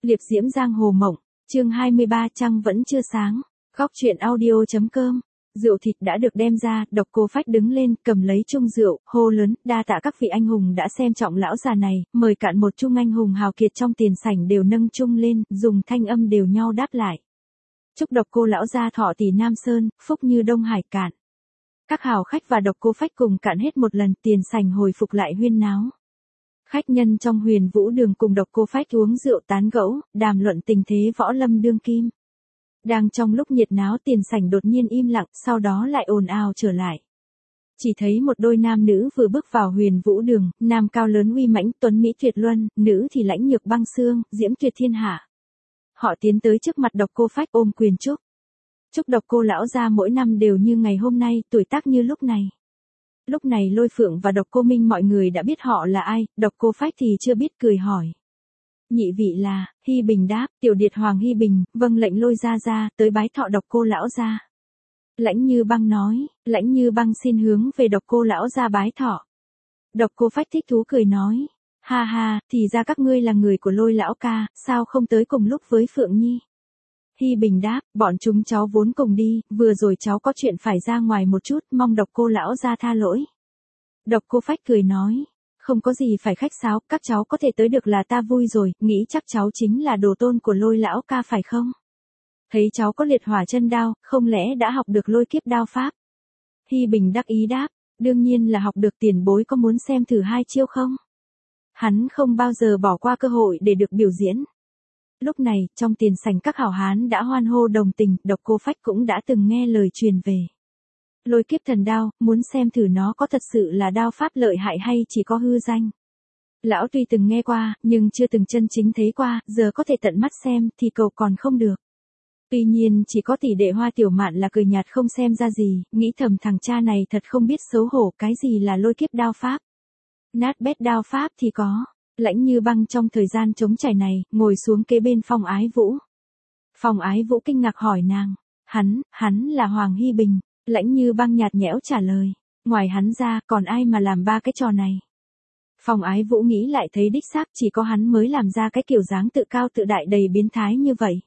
Liệp diễm giang hồ mộng, chương 23 trăng vẫn chưa sáng, góc chuyện audio.com. Rượu thịt đã được đem ra, Độc Cô Phách đứng lên, cầm lấy chung rượu, hô lớn, đa tạ các vị anh hùng đã xem trọng lão già này, mời cạn một chung anh hùng hào kiệt trong tiền sảnh đều nâng chung lên, dùng thanh âm đều nhau đáp lại. Chúc Độc Cô lão gia thọ tỷ Nam Sơn, phúc như Đông Hải cạn. Các hào khách và Độc Cô Phách cùng cạn hết một lần, tiền sảnh hồi phục lại huyên náo. Khách nhân trong Huyền Vũ Đường cùng Độc Cô Phách uống rượu tán gẫu, đàm luận tình thế võ lâm đương kim. Đang trong lúc nhiệt náo, tiền sảnh đột nhiên im lặng, sau đó lại ồn ào trở lại. Chỉ thấy một đôi nam nữ vừa bước vào Huyền Vũ Đường, nam cao lớn uy mãnh, tuấn mỹ tuyệt luân, nữ thì lãnh nhược băng xương, diễm tuyệt thiên hạ. Họ tiến tới trước mặt Độc Cô Phách ôm quyền chúc. Chúc Độc Cô lão gia mỗi năm đều như ngày hôm nay, tuổi tác như lúc này. Lúc này Lôi Phượng và Độc Cô Minh mọi người đã biết họ là ai, Độc Cô Phách thì chưa biết, cười hỏi. Nhị vị là, Hy Bình đáp, tiểu điệt Hoàng Hy Bình, vâng lệnh Lôi gia gia, tới bái thọ Độc Cô lão gia. Lãnh Như Băng nói, Lãnh Như Băng xin hướng về Độc Cô lão gia bái thọ. Độc Cô Phách thích thú cười nói, ha ha, thì ra các ngươi là người của Lôi lão ca, sao không tới cùng lúc với Phượng Nhi. Hy Bình đáp, bọn chúng cháu vốn cùng đi, vừa rồi cháu có chuyện phải ra ngoài một chút, mong Độc Cô lão gia tha lỗi. Độc Cô Phách cười nói, không có gì phải khách sáo, các cháu có thể tới được là ta vui rồi, nghĩ chắc cháu chính là đồ tôn của Lôi lão ca phải không? Thấy cháu có liệt hỏa chân đao, không lẽ đã học được lôi kiếp đao pháp? Hy Bình đắc ý đáp, đương nhiên là học được, tiền bối có muốn xem thử hai chiêu không? Hắn không bao giờ bỏ qua cơ hội để được biểu diễn. Lúc này, trong tiền sảnh các hảo hán đã hoan hô đồng tình, Độc Cô Phách cũng đã từng nghe lời truyền về. Lôi kiếp thần đao, muốn xem thử nó có thật sự là đao pháp lợi hại hay chỉ có hư danh. Lão tuy từng nghe qua, nhưng chưa từng chân chính thấy qua, giờ có thể tận mắt xem thì cầu còn không được. Tuy nhiên chỉ có tỷ đệ Hoa Tiểu Mạn là cười nhạt không xem ra gì, nghĩ thầm thằng cha này thật không biết xấu hổ, cái gì là lôi kiếp đao pháp. Nát bét đao pháp thì có. Lãnh Như Băng trong thời gian trống trải này, ngồi xuống kế bên Phong Ái Vũ. Phong Ái Vũ kinh ngạc hỏi nàng, hắn là Hoàng Hy Bình. Lãnh Như Băng nhạt nhẽo trả lời, ngoài hắn ra, còn ai mà làm ba cái trò này. Phong Ái Vũ nghĩ lại thấy đích xác chỉ có hắn mới làm ra cái kiểu dáng tự cao tự đại đầy biến thái như vậy.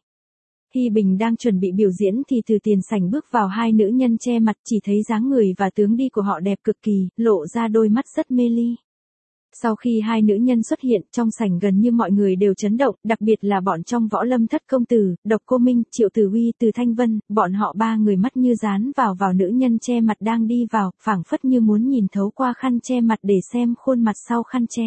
Hy Bình đang chuẩn bị biểu diễn thì từ tiền sảnh bước vào hai nữ nhân che mặt, chỉ thấy dáng người và tướng đi của họ đẹp cực kỳ, lộ ra đôi mắt rất mê ly. Sau khi hai nữ nhân xuất hiện, trong sảnh gần như mọi người đều chấn động, đặc biệt là bọn trong Võ Lâm Thất công tử, Độc Cô Minh, Triệu Tử Huy, Từ Thanh Vân, bọn họ ba người mắt như dán vào nữ nhân che mặt đang đi vào, phảng phất như muốn nhìn thấu qua khăn che mặt để xem khuôn mặt sau khăn che.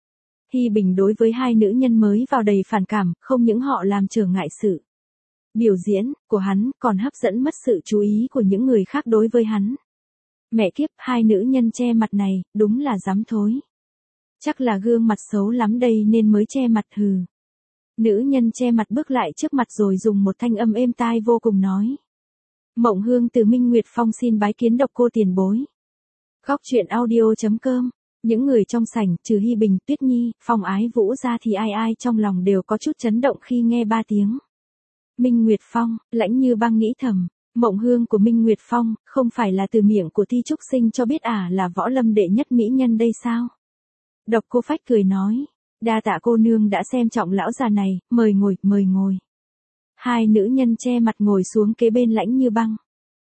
Hy Bình đối với hai nữ nhân mới vào đầy phản cảm, không những họ làm trở ngại sự biểu diễn của hắn, còn hấp dẫn mất sự chú ý của những người khác đối với hắn. Mẹ kiếp, hai nữ nhân che mặt này, đúng là dám thối. Chắc là gương mặt xấu lắm đây nên mới che mặt, hừ. Nữ nhân che mặt bước lại trước mặt rồi dùng một thanh âm êm tai vô cùng nói. Mộng Hương từ Minh Nguyệt Phong xin bái kiến Độc Cô tiền bối. Góc chuyện audio.com. Những người trong sảnh, trừ Hy Bình, Tuyết Nhi, Phong Ái Vũ ra thì ai trong lòng đều có chút chấn động khi nghe ba tiếng. Minh Nguyệt Phong, Lãnh Như Băng nghĩ thầm. Mộng Hương của Minh Nguyệt Phong, không phải là từ miệng của Thi Trúc Sinh cho biết là võ lâm đệ nhất mỹ nhân đây sao? Độc Cô Phách cười nói, đa tạ cô nương đã xem trọng lão già này, mời ngồi. Hai nữ nhân che mặt ngồi xuống kế bên Lãnh Như Băng.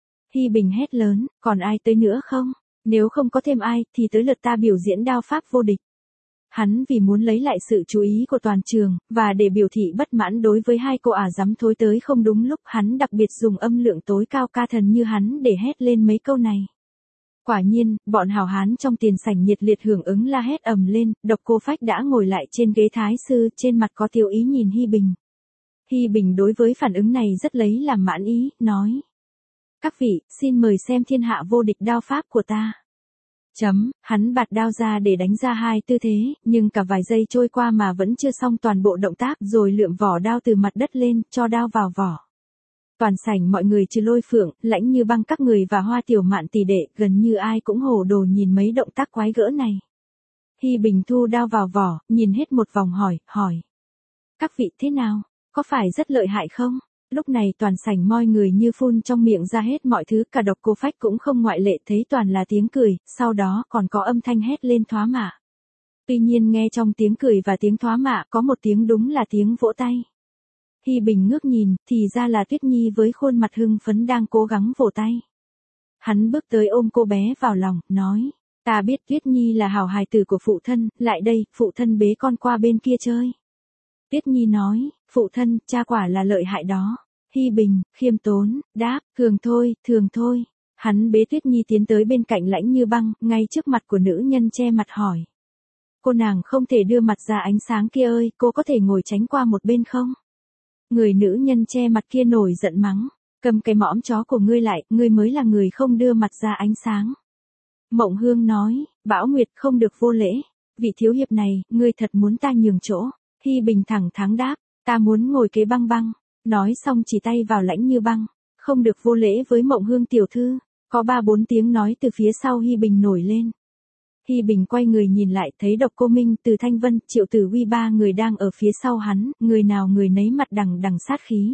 Hy Bình hét lớn, còn ai tới nữa không? Nếu không có thêm ai, thì tới lượt ta biểu diễn đao pháp vô địch. Hắn vì muốn lấy lại sự chú ý của toàn trường, và để biểu thị bất mãn đối với hai cô dám thối tới không đúng lúc, hắn đặc biệt dùng âm lượng tối cao ca thần như hắn để hét lên mấy câu này. Quả nhiên, bọn hào hán trong tiền sảnh nhiệt liệt hưởng ứng la hét ầm lên, Độc Cô Phách đã ngồi lại trên ghế thái sư, trên mặt có tiêu ý nhìn Hy Bình. Hy Bình đối với phản ứng này rất lấy làm mãn ý, nói. Các vị, xin mời xem thiên hạ vô địch đao pháp của ta. Hắn bạt đao ra để đánh ra hai tư thế, nhưng cả vài giây trôi qua mà vẫn chưa xong toàn bộ động tác, rồi lượm vỏ đao từ mặt đất lên, cho đao vào vỏ. Toàn sảnh mọi người trừ Lôi Phượng, Lãnh Như Băng các người và Hoa Tiểu Mạn tỷ đệ, gần như ai cũng hồ đồ nhìn mấy động tác quái gỡ này. Hy Bình thu đao vào vỏ, nhìn hết một vòng hỏi. Các vị thế nào, có phải rất lợi hại không? Lúc này toàn sảnh mọi người như phun trong miệng ra hết mọi thứ, cả Độc Cô Phách cũng không ngoại lệ, thấy toàn là tiếng cười, sau đó còn có âm thanh hét lên thoá mạ. Tuy nhiên nghe trong tiếng cười và tiếng thoá mạ có một tiếng đúng là tiếng vỗ tay. Hi Bình ngước nhìn, thì ra là Tuyết Nhi với khuôn mặt hưng phấn đang cố gắng vỗ tay. Hắn bước tới ôm cô bé vào lòng, nói, ta biết Tuyết Nhi là hảo hài tử của phụ thân, lại đây, phụ thân bế con qua bên kia chơi. Tuyết Nhi nói, phụ thân, cha quả là lợi hại đó. Hi Bình, khiêm tốn, đáp, thường thôi. Hắn bế Tuyết Nhi tiến tới bên cạnh Lãnh Như Băng, ngay trước mặt của nữ nhân che mặt hỏi. Cô nàng không thể đưa mặt ra ánh sáng kia ơi, cô có thể ngồi tránh qua một bên không? Người nữ nhân che mặt kia nổi giận mắng, cầm cái mõm chó của ngươi lại, ngươi mới là người không đưa mặt ra ánh sáng. Mộng Hương nói, Bão Nguyệt không được vô lễ, vị thiếu hiệp này, ngươi thật muốn ta nhường chỗ. Hi Bình thẳng thắn đáp, ta muốn ngồi kế Băng Băng, nói xong chỉ tay vào Lãnh Như Băng, không được vô lễ với Mộng Hương tiểu thư. Có 3-4 tiếng nói từ phía sau Hi Bình nổi lên. Hi Bình quay người nhìn lại thấy Độc Cô Minh, Từ Thanh Vân, Triệu Tử Uy 3 người đang ở phía sau hắn, người nào người nấy mặt đằng đằng sát khí.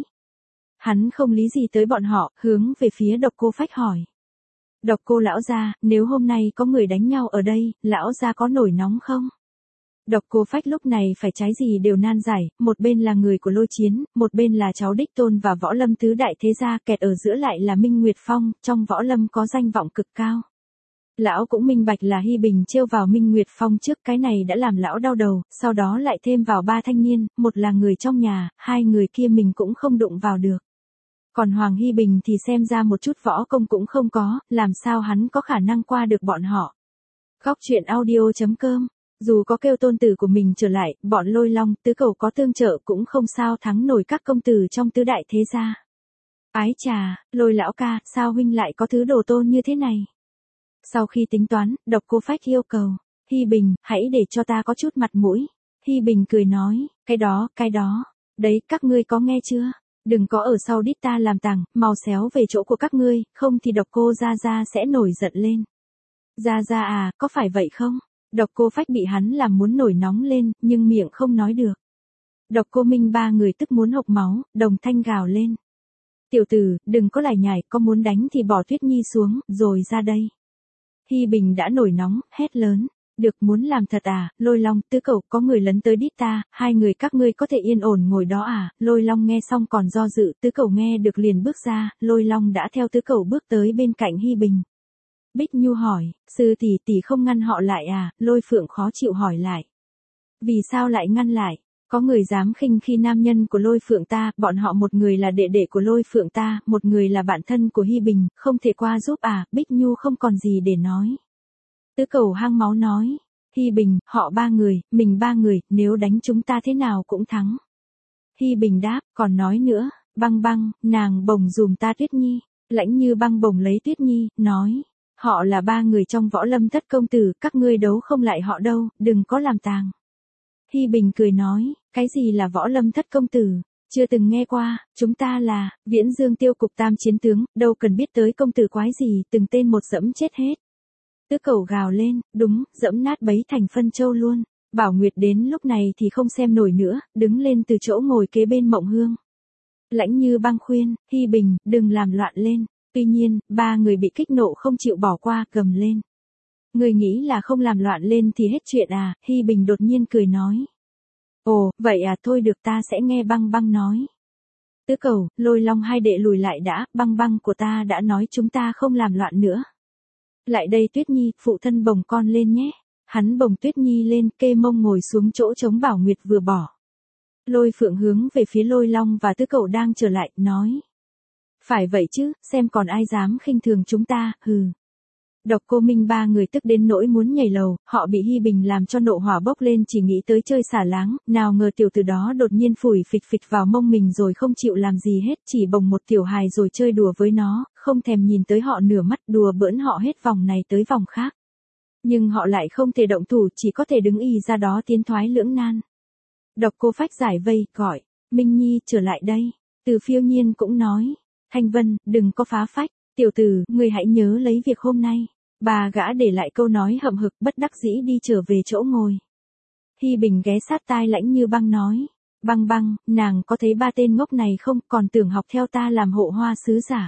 Hắn không lý gì tới bọn họ, hướng về phía Độc Cô Phách hỏi. Độc Cô lão gia, nếu hôm nay có người đánh nhau ở đây, lão gia có nổi nóng không? Độc Cô Phách lúc này phải trái gì đều nan giải, một bên là người của Lôi Chiến, một bên là cháu đích tôn và võ lâm tứ đại thế gia, kẹt ở giữa lại là Minh Nguyệt Phong, trong võ lâm có danh vọng cực cao. Lão cũng minh bạch là Hi Bình trêu vào Minh Nguyệt Phong trước, cái này đã làm lão đau đầu, sau đó lại thêm vào 3 thanh niên, một là người trong nhà, 2 người kia mình cũng không đụng vào được. Còn Hoàng Hi Bình thì xem ra một chút võ công cũng không có, làm sao hắn có khả năng qua được bọn họ. Góc truyện audio.com. Dù có kêu tôn tử của mình trở lại, bọn Lôi Long, Tứ Cầu có tương trợ cũng không sao thắng nổi các công tử trong tứ đại thế gia. Ái chà, Lôi lão ca, sao huynh lại có thứ đồ tôn như thế này? Sau khi tính toán, Độc Cô Phách yêu cầu, Hi Bình, hãy để cho ta có chút mặt mũi. Hi Bình cười nói, cái đó, đấy các ngươi có nghe chưa? Đừng có ở sau đít ta làm tàng, mau xéo về chỗ của các ngươi, không thì Độc Cô gia sẽ nổi giận lên. Gia à, có phải vậy không? Độc Cô Phách bị hắn làm muốn nổi nóng lên, nhưng miệng không nói được. Độc Cô Minh 3 người tức muốn hộc máu, đồng thanh gào lên. Tiểu tử, đừng có lải nhải, có muốn đánh thì bỏ Tuyết Nhi xuống, rồi ra đây. Hi Bình đã nổi nóng, hét lớn. Được, muốn làm thật à? Lôi Long, Tứ Cầu, có người lấn tới đít ta, 2 người các ngươi có thể yên ổn ngồi đó à? Lôi Long nghe xong còn do dự, Tứ Cầu nghe được liền bước ra, Lôi Long đã theo Tứ Cầu bước tới bên cạnh Hi Bình. Bích Nhu hỏi, sư tỷ không ngăn họ lại à? Lôi Phượng khó chịu hỏi lại. Vì sao lại ngăn lại? Có người dám khinh khi nam nhân của Lôi Phượng ta, bọn họ một người là đệ đệ của Lôi Phượng ta, một người là bạn thân của Hi Bình, không thể qua giúp à? Bích Nhu không còn gì để nói. Tứ Cầu hăng máu nói, Hi Bình, họ 3 người, mình 3 người, nếu đánh chúng ta thế nào cũng thắng. Hi Bình đáp, còn nói nữa, Băng Băng, nàng bồng dùm ta Tuyết Nhi. Lãnh Như Băng bồng lấy Tuyết Nhi, nói, họ là 3 người trong võ lâm thất công tử, các ngươi đấu không lại họ đâu, đừng có làm tàng. Hi Bình cười nói, cái gì là võ lâm thất công tử? Chưa từng nghe qua, chúng ta là Viễn Dương Tiêu Cục Tam chiến tướng, đâu cần biết tới công tử quái gì, từng tên một dẫm chết hết. Tứ Cầu gào lên, đúng, dẫm nát bấy thành phân châu luôn. Bảo Nguyệt đến lúc này thì không xem nổi nữa, đứng lên từ chỗ ngồi kế bên Mộng Hương. Lãnh Như Băng khuyên, Hi Bình, đừng làm loạn lên. Tuy nhiên, 3 người bị kích nộ không chịu bỏ qua, gầm lên. Người nghĩ là không làm loạn lên thì hết chuyện à? Hi Bình đột nhiên cười nói. Ồ, vậy à, thôi được, ta sẽ nghe Băng Băng nói. Tứ Cầu, Lôi Long hai đệ lùi lại đã, Băng Băng của ta đã nói chúng ta không làm loạn nữa. Lại đây Tuyết Nhi, phụ thân bồng con lên nhé. Hắn bồng Tuyết Nhi lên, kê mông ngồi xuống chỗ trống Bảo Nguyệt vừa bỏ. Lôi Phượng hướng về phía Lôi Long và Tứ Cầu đang trở lại, nói. Phải vậy chứ, xem còn ai dám khinh thường chúng ta, hừ. Độc Cô Minh 3 người tức đến nỗi muốn nhảy lầu, họ bị Hi Bình làm cho nộ hỏa bốc lên, chỉ nghĩ tới chơi xả láng, nào ngờ tiểu tử đó đột nhiên phủi phịch phịch vào mông mình rồi không chịu làm gì hết, chỉ bồng một tiểu hài rồi chơi đùa với nó, không thèm nhìn tới họ nửa mắt, đùa bỡn họ hết vòng này tới vòng khác. Nhưng họ lại không thể động thủ, chỉ có thể đứng ì ra đó tiến thoái lưỡng nan. Độc Cô Phách giải vây, gọi, Minh Nhi trở lại đây. Từ Phiêu Nhiên cũng nói, Thanh Vân, đừng có phá phách, tiểu tử, người hãy nhớ lấy việc hôm nay. Bà gã để lại câu nói hậm hực, bất đắc dĩ đi trở về chỗ ngồi. Hi Bình ghé sát tai Lãnh Như Băng nói, Băng Băng, nàng có thấy 3 tên ngốc này không, còn tưởng học theo ta làm hộ hoa sứ giả.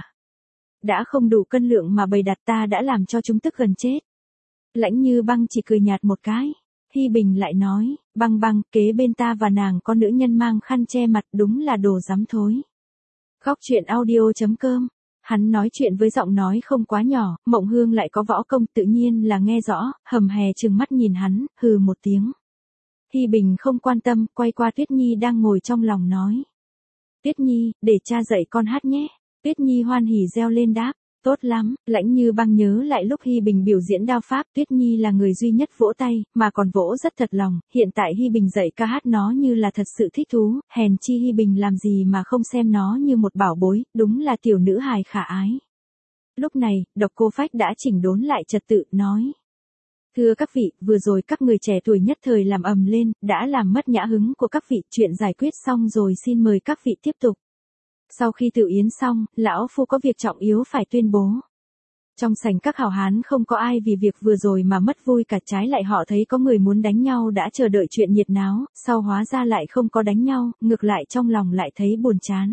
Đã không đủ cân lượng mà bày đặt, ta đã làm cho chúng tức gần chết. Lãnh Như Băng chỉ cười nhạt một cái. Hi Bình lại nói, Băng Băng, kế bên ta và nàng có nữ nhân mang khăn che mặt, đúng là đồ dám thối. Góc truyện audio.com. Hắn nói chuyện với giọng nói không quá nhỏ, Mộng Hương lại có võ công tự nhiên là nghe rõ, hầm hè trừng mắt nhìn hắn, hừ một tiếng. Hi Bình không quan tâm, quay qua Tuyết Nhi đang ngồi trong lòng nói. Tuyết Nhi, để cha dạy con hát nhé. Tuyết Nhi hoan hỉ reo lên đáp. Tốt lắm, Lãnh Như Băng nhớ lại lúc Hi Bình biểu diễn đao pháp, Tuyết Nhi là người duy nhất vỗ tay, mà còn vỗ rất thật lòng, hiện tại Hi Bình dạy ca hát nó như là thật sự thích thú, hèn chi Hi Bình làm gì mà không xem nó như một bảo bối, đúng là tiểu nữ hài khả ái. Lúc này, Độc Cô Phách đã chỉnh đốn lại trật tự, nói. Thưa các vị, vừa rồi các người trẻ tuổi nhất thời làm ầm lên, đã làm mất nhã hứng của các vị, chuyện giải quyết xong rồi xin mời các vị tiếp tục. Sau khi tự yến xong, lão phu có việc trọng yếu phải tuyên bố. Trong sảnh các hảo hán không có ai vì việc vừa rồi mà mất vui cả, trái lại họ thấy có người muốn đánh nhau đã chờ đợi chuyện nhiệt náo, sau hóa ra lại không có đánh nhau, ngược lại trong lòng lại thấy buồn chán.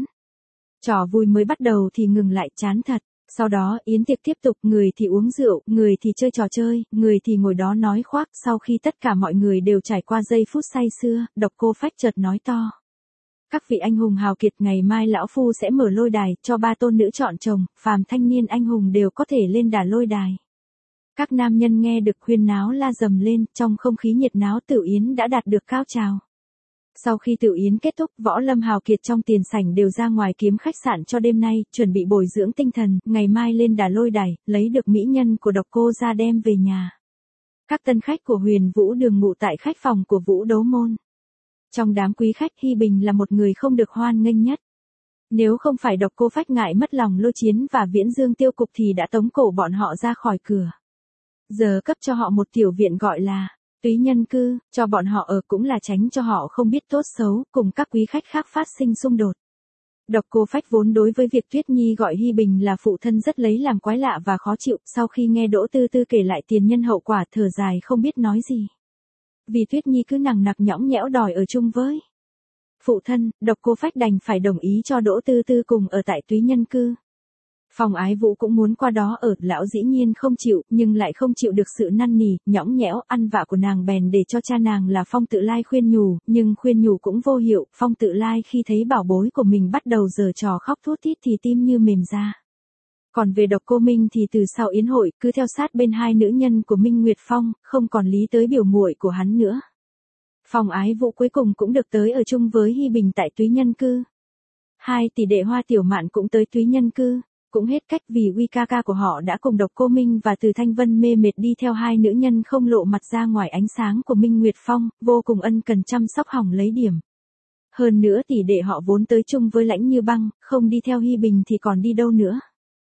Trò vui mới bắt đầu thì ngừng lại, chán thật. Sau đó yến tiệc tiếp tục, người thì uống rượu, người thì chơi trò chơi, người thì ngồi đó nói khoác. Sau khi tất cả mọi người đều trải qua giây phút say sưa, Độc Cô Phách chợt nói to. Các vị anh hùng hào kiệt, ngày mai lão phu sẽ mở lôi đài, cho 3 tôn nữ chọn chồng, phàm thanh niên anh hùng đều có thể lên đà lôi đài. Các nam nhân nghe được huyên náo la dầm lên, trong không khí nhiệt náo Tử Yến đã đạt được cao trào. Sau khi Tử Yến kết thúc, võ lâm hào kiệt trong tiền sảnh đều ra ngoài kiếm khách sạn cho đêm nay, chuẩn bị bồi dưỡng tinh thần, ngày mai lên đà lôi đài, lấy được mỹ nhân của Độc Cô ra đem về nhà. Các tân khách của Huyền Vũ Đường ngụ tại khách phòng của Vũ Đấu Môn. Trong đám quý khách, Hi Bình là một người không được hoan nghênh nhất. Nếu không phải Độc Cô Phách ngại mất lòng Lô Chiến và Viễn Dương tiêu cục thì đã tống cổ bọn họ ra khỏi cửa. Giờ cấp cho họ một tiểu viện gọi là túy nhân cư, cho bọn họ ở cũng là tránh cho họ không biết tốt xấu, cùng các quý khách khác phát sinh xung đột. Độc Cô Phách vốn đối với việc Tuyết Nhi gọi Hi Bình là phụ thân rất lấy làm quái lạ và khó chịu, sau khi nghe Đỗ Tư Tư kể lại tiền nhân hậu quả thở dài không biết nói gì. Vì Tuyết Nhi cứ nằng nặc nhõng nhẽo đòi ở chung với phụ thân, Độc Cô Phách đành phải đồng ý cho Đỗ Tư Tư cùng ở tại túy nhân cư. Phong Ái Vũ cũng muốn qua đó ở, lão dĩ nhiên không chịu, nhưng lại không chịu được sự năn nỉ, nhõng nhẽo, ăn vạ của nàng bèn để cho cha nàng là Phong Tự Lai khuyên nhủ, nhưng khuyên nhủ cũng vô hiệu, Phong Tự Lai khi thấy bảo bối của mình bắt đầu giở trò khóc thút thít thì tim như mềm ra. Còn về Độc Cô Minh thì từ sau yến hội, cứ theo sát bên hai nữ nhân của Minh Nguyệt Phong, không còn lý tới biểu muội của hắn nữa. Phong Ái Vũ cuối cùng cũng được tới ở chung với Hi Bình tại túy nhân cư. Hai tỷ đệ Hoa Tiểu Mạn cũng tới túy nhân cư, cũng hết cách vì uy ca ca của họ đã cùng Độc Cô Minh và Từ Thanh Vân mê mệt đi theo hai nữ nhân không lộ mặt ra ngoài ánh sáng của Minh Nguyệt Phong, vô cùng ân cần chăm sóc hỏng lấy điểm. Hơn nữa tỷ đệ họ vốn tới chung với Lãnh Như Băng, không đi theo Hi Bình thì còn đi đâu nữa.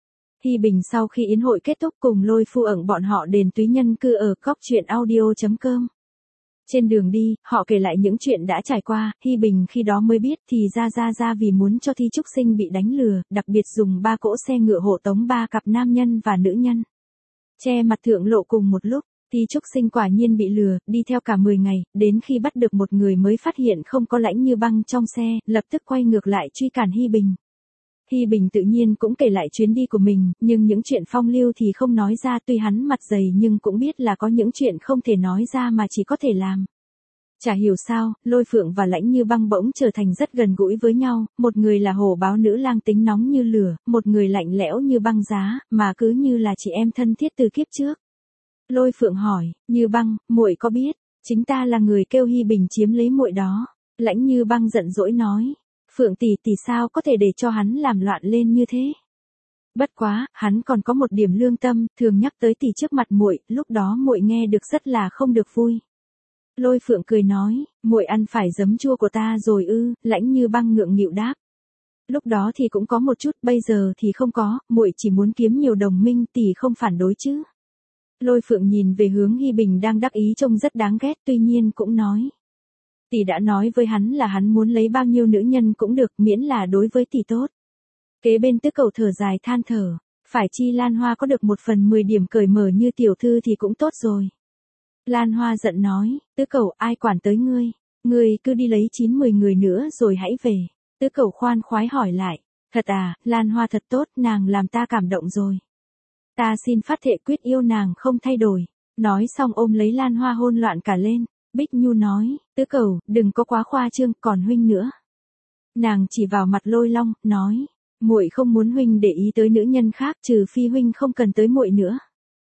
Hi Bình sau khi yến hội kết thúc cùng Lôi Phu ẩn bọn họ đến túy nhân cư ở góc truyện audio.com. Trên đường đi, họ kể lại những chuyện đã trải qua, Hi Bình khi đó mới biết thì ra vì muốn cho Thi Trúc Sinh bị đánh lừa, đặc biệt dùng 3 cỗ xe ngựa hộ tống 3 cặp nam nhân và nữ nhân. Che mặt thượng lộ cùng một lúc, Thi Trúc Sinh quả nhiên bị lừa, đi theo cả 10 ngày, đến khi bắt được một người mới phát hiện không có Lãnh Như Băng trong xe, lập tức quay ngược lại truy cản Hi Bình. Hi Bình tự nhiên cũng kể lại chuyến đi của mình, nhưng những chuyện phong lưu thì không nói ra, tuy hắn mặt dày nhưng cũng biết là có những chuyện không thể nói ra mà chỉ có thể làm. Chả hiểu sao, Lôi Phượng và Lãnh Như Băng bỗng trở thành rất gần gũi với nhau, một người là hổ báo nữ lang tính nóng như lửa, một người lạnh lẽo như băng giá, mà cứ như là chị em thân thiết từ kiếp trước. Lôi Phượng hỏi, Như Băng, muội có biết, chính ta là người kêu Hi Bình chiếm lấy muội đó. Lãnh Như Băng giận dỗi nói. Phượng tỷ tỷ sao có thể để cho hắn làm loạn lên như thế? Bất quá, hắn còn có một điểm lương tâm, thường nhắc tới tỷ trước mặt muội, lúc đó muội nghe được rất là không được vui. Lôi Phượng cười nói, muội ăn phải giấm chua của ta rồi ư? Lãnh Như Băng ngượng nghịu đáp. Lúc đó thì cũng có một chút, bây giờ thì không có, muội chỉ muốn kiếm nhiều đồng minh, tỷ không phản đối chứ? Lôi Phượng nhìn về hướng Hi Bình đang đắc ý trông rất đáng ghét, tuy nhiên cũng nói. Tỷ đã nói với hắn là hắn muốn lấy bao nhiêu nữ nhân cũng được, miễn là đối với tỷ tốt. Kế bên Tứ Cầu thở dài than thở, phải chi Lan Hoa có được 1/10 điểm cởi mở như tiểu thư thì cũng tốt rồi. Lan Hoa giận nói, Tứ Cầu ai quản tới ngươi cứ đi lấy 9-10 người nữa rồi hãy về. Tứ Cầu khoan khoái hỏi lại, thật à? Lan Hoa thật tốt, nàng làm ta cảm động rồi. Ta xin phát thệ quyết yêu nàng không thay đổi. Nói xong ôm lấy Lan Hoa hôn loạn cả lên. Bích Nhu nói, Tứ Cẩu, đừng có quá khoa trương, còn huynh nữa. Nàng chỉ vào mặt Lôi Long, nói, muội không muốn huynh để ý tới nữ nhân khác, trừ phi huynh không cần tới muội nữa.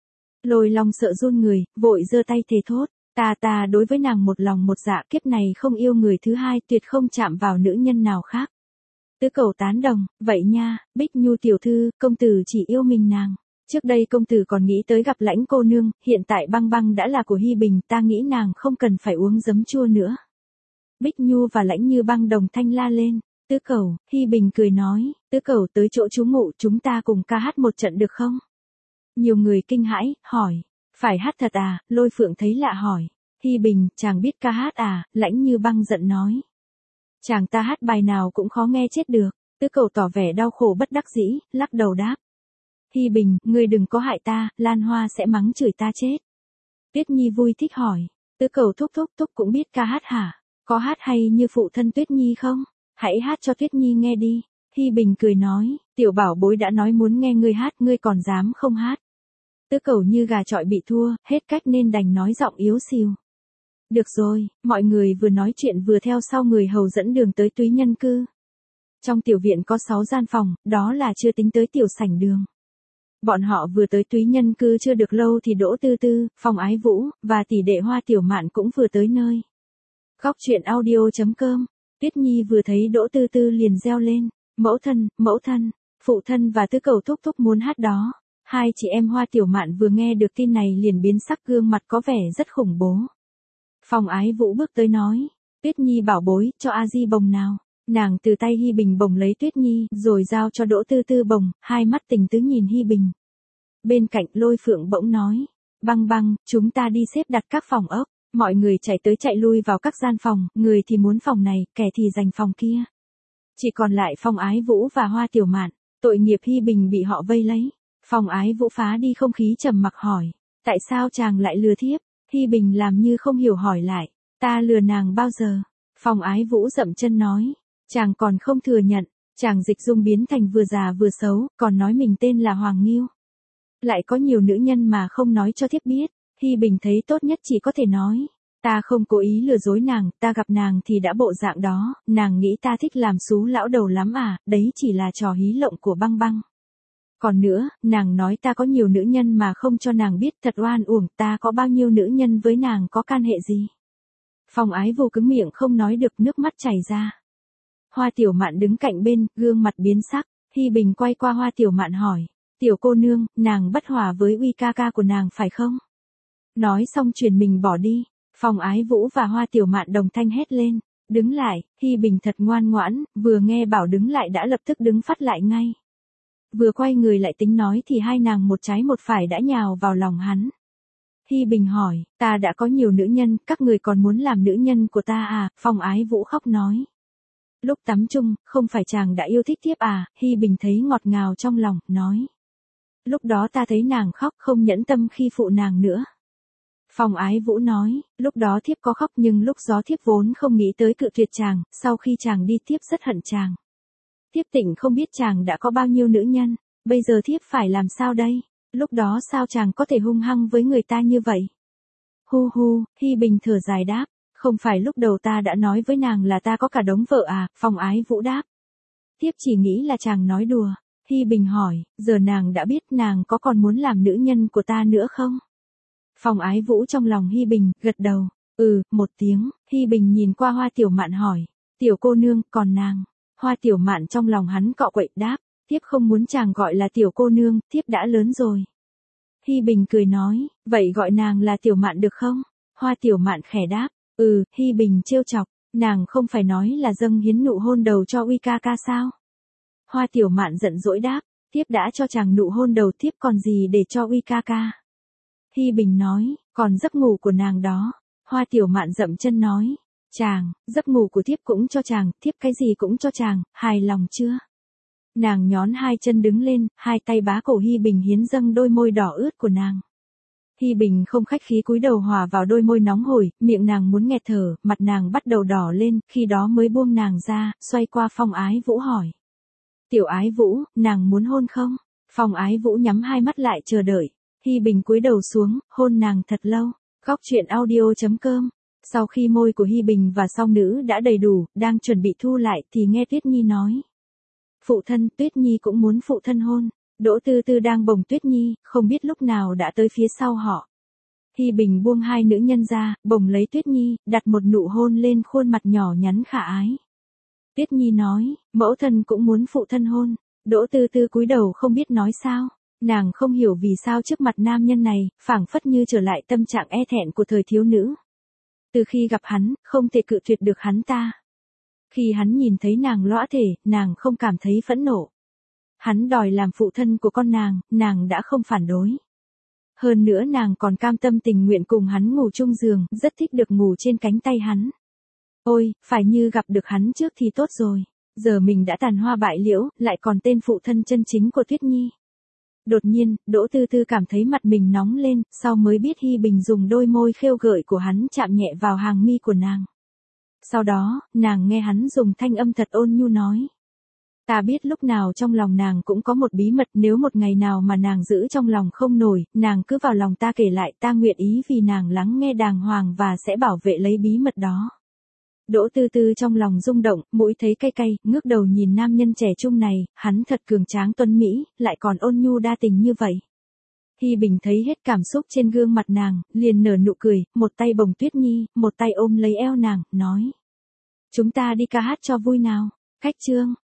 Lôi Long sợ run người, vội giơ tay thề thốt, ta đối với nàng một lòng một dạ, kiếp này không yêu người thứ hai, tuyệt không chạm vào nữ nhân nào khác. Tứ Cẩu tán đồng, vậy nha, Bích Nhu tiểu thư, công tử chỉ yêu mình nàng. Trước đây công tử còn nghĩ tới gặp Lãnh cô nương, hiện tại Băng Băng đã là của Hy Bình, ta nghĩ nàng không cần phải uống giấm chua nữa. Bích Nhu và Lãnh Như Băng đồng thanh la lên, Tứ Cẩu, Hy Bình cười nói, Tứ Cẩu tới chỗ trú ngụ, chúng ta cùng ca hát một trận được không? Nhiều người kinh hãi, hỏi, phải hát thật à? Lôi Phượng thấy lạ hỏi, Hy Bình, chàng biết ca hát à? Lãnh Như Băng giận nói, chàng ta hát bài nào cũng khó nghe chết được. Tứ Cẩu tỏ vẻ đau khổ bất đắc dĩ, lắc đầu đáp, Hy Bình, ngươi đừng có hại ta, Lan Hoa sẽ mắng chửi ta chết. Tuyết Nhi vui thích hỏi, Tứ Cẩu thúc cũng biết ca hát hả? Có hát hay như phụ thân Tuyết Nhi không? Hãy hát cho Tuyết Nhi nghe đi. Hy Bình cười nói, tiểu bảo bối đã nói muốn nghe ngươi hát, ngươi còn dám không hát. Tứ Cẩu như gà chọi bị thua, hết cách nên đành nói giọng yếu xìu. Được rồi, mọi người vừa nói chuyện vừa theo sau người hầu dẫn đường tới túy nhân cư. Trong tiểu viện có 6 gian phòng, đó là chưa tính tới tiểu sảnh đường. Bọn họ vừa tới túy nhân cư chưa được lâu thì Đỗ Tư Tư, Phong Ái Vũ, và tỷ đệ Hoa Tiểu Mạn cũng vừa tới nơi. Góc truyện audio.com, Tuyết Nhi vừa thấy Đỗ Tư Tư liền reo lên, mẫu thân, phụ thân và Tứ Cẩu thúc muốn hát đó. Hai chị em Hoa Tiểu Mạn vừa nghe được tin này liền biến sắc, gương mặt có vẻ rất khủng bố. Phong Ái Vũ bước tới nói, Tuyết Nhi bảo bối, cho A Di bồng nào. Nàng từ tay Hy Bình bồng lấy Tuyết Nhi, rồi giao cho Đỗ Tư Tư bồng, hai mắt tình tứ nhìn Hy Bình. Bên cạnh Lôi Phượng bỗng nói, Băng Băng, chúng ta đi xếp đặt các phòng ốc. Mọi người chạy tới chạy lui vào các gian phòng, người thì muốn phòng này, kẻ thì giành phòng kia. Chỉ còn lại Phong Ái Vũ và Hoa Tiểu Mạn, tội nghiệp Hy Bình bị họ vây lấy. Phong Ái Vũ phá đi không khí trầm mặc hỏi, tại sao chàng lại lừa thiếp? Hy Bình làm như không hiểu hỏi lại, ta lừa nàng bao giờ? Phong Ái Vũ dậm chân nói, chàng còn không thừa nhận, chàng dịch dung biến thành vừa già vừa xấu, còn nói mình tên là Hoàng Nghiêu. Lại có nhiều nữ nhân mà không nói cho thiếp biết. Hy Bình thấy tốt nhất chỉ có thể nói, ta không cố ý lừa dối nàng, ta gặp nàng thì đã bộ dạng đó, nàng nghĩ ta thích làm xú lão đầu lắm à, đấy chỉ là trò hí lộng của Băng Băng. Còn nữa, nàng nói ta có nhiều nữ nhân mà không cho nàng biết, thật oan uổng, ta có bao nhiêu nữ nhân với nàng có can hệ gì. Phong Ái Vũ cứng miệng không nói được, nước mắt chảy ra. Hoa Tiểu Mạn đứng cạnh bên, gương mặt biến sắc, Hy Bình quay qua Hoa Tiểu Mạn hỏi, tiểu cô nương, nàng bất hòa với uy ca ca của nàng phải không? Nói xong truyền mình bỏ đi. Phong Ái Vũ và Hoa Tiểu Mạn đồng thanh hét lên, đứng lại. Hy Bình thật ngoan ngoãn, vừa nghe bảo đứng lại đã lập tức đứng phắt lại ngay. Vừa quay người lại tính nói thì hai nàng một trái một phải đã nhào vào lòng hắn. Hy Bình hỏi, ta đã có nhiều nữ nhân, các người còn muốn làm nữ nhân của ta à? Phong Ái Vũ khóc nói. Lúc tắm chung, không phải chàng đã yêu thích thiếp à? Hy Bình thấy ngọt ngào trong lòng, nói. Lúc đó ta thấy nàng khóc không nhẫn tâm khi phụ nàng nữa. Phong Ái Vũ nói, lúc đó thiếp có khóc nhưng lúc đó thiếp vốn không nghĩ tới cự tuyệt chàng, sau khi chàng đi thiếp rất hận chàng. Thiếp tỉnh không biết chàng đã có bao nhiêu nữ nhân, bây giờ thiếp phải làm sao đây? Lúc đó sao chàng có thể hung hăng với người ta như vậy? Hu, Hy Bình thở dài đáp, không phải lúc đầu ta đã nói với nàng là ta có cả đống vợ à? Phong Ái Vũ đáp, thiếp chỉ nghĩ là chàng nói đùa. Hy Bình hỏi, giờ nàng đã biết nàng có còn muốn làm nữ nhân của ta nữa không? Phong Ái Vũ trong lòng Hy Bình, gật đầu, một tiếng. Hy Bình nhìn qua Hoa Tiểu Mạn hỏi, tiểu cô nương, còn nàng? Hoa Tiểu Mạn trong lòng hắn cọ quậy đáp, thiếp không muốn chàng gọi là tiểu cô nương, thiếp đã lớn rồi. Hy Bình cười nói, vậy gọi nàng là Tiểu Mạn được không? Hoa Tiểu Mạn khẽ đáp, Hy Bình trêu chọc, nàng không phải nói là dâng hiến nụ hôn đầu cho uy ca ca sao? Hoa Tiểu Mạn giận dỗi đáp, thiếp đã cho chàng nụ hôn đầu, thiếp còn gì để cho uy ca ca? Hy Bình nói, còn giấc ngủ của nàng đó. Hoa Tiểu Mạn dậm chân nói, chàng, giấc ngủ của thiếp cũng cho chàng, thiếp cái gì cũng cho chàng, hài lòng chưa? Nàng nhón hai chân đứng lên, hai tay bá cổ Hy Bình hiến dâng đôi môi đỏ ướt của nàng. Hy Bình không khách khí cúi đầu hòa vào đôi môi nóng hổi, miệng nàng muốn nghẹt thở, mặt nàng bắt đầu đỏ lên, khi đó mới buông nàng ra, xoay qua Phong Ái Vũ hỏi. Tiểu Ái Vũ, nàng muốn hôn không? Phong Ái Vũ nhắm hai mắt lại chờ đợi. Hy Bình cúi đầu xuống, hôn nàng thật lâu. Góc truyện audio.com Sau khi môi của Hi Bình và song nữ đã đầy đủ, đang chuẩn bị thu lại thì nghe Tuyết Nhi nói. Phụ thân, Tuyết Nhi cũng muốn phụ thân hôn. Đỗ Tư Tư đang bồng Tuyết Nhi, không biết lúc nào đã tới phía sau họ. Hi Bình buông hai nữ nhân ra, bồng lấy Tuyết Nhi, đặt một nụ hôn lên khuôn mặt nhỏ nhắn khả ái. Tuyết Nhi nói, mẫu thân cũng muốn phụ thân hôn. Đỗ Tư Tư cúi đầu không biết nói sao. Nàng không hiểu vì sao trước mặt nam nhân này, phảng phất như trở lại tâm trạng e thẹn của thời thiếu nữ. Từ khi gặp hắn, không thể cự tuyệt được hắn ta. Khi hắn nhìn thấy nàng lõa thể, nàng không cảm thấy phẫn nộ. Hắn đòi làm phụ thân của con nàng đã không phản đối. Hơn nữa nàng còn cam tâm tình nguyện cùng hắn ngủ chung giường, rất thích được ngủ trên cánh tay hắn. Ôi, phải như gặp được hắn trước thì tốt rồi. Giờ mình đã tàn hoa bại liễu, lại còn tên phụ thân chân chính của Tuyết Nhi. Đột nhiên, Đỗ Tư Tư cảm thấy mặt mình nóng lên, sau mới biết Hi Bình dùng đôi môi khêu gợi của hắn chạm nhẹ vào hàng mi của nàng. Sau đó, nàng nghe hắn dùng thanh âm thật ôn nhu nói. Ta biết lúc nào trong lòng nàng cũng có một bí mật, nếu một ngày nào mà nàng giữ trong lòng không nổi, nàng cứ vào lòng ta kể lại, ta nguyện ý vì nàng lắng nghe đàng hoàng và sẽ bảo vệ lấy bí mật đó. Đỗ Tư Tư trong lòng rung động, mũi thấy cay cay, ngước đầu nhìn nam nhân trẻ trung này, hắn thật cường tráng tuấn mỹ, lại còn ôn nhu đa tình như vậy. Hi Bình thấy hết cảm xúc trên gương mặt nàng, liền nở nụ cười, một tay bồng Tuyết Nhi, một tay ôm lấy eo nàng, nói. Chúng ta đi ca hát cho vui nào. Khách chương.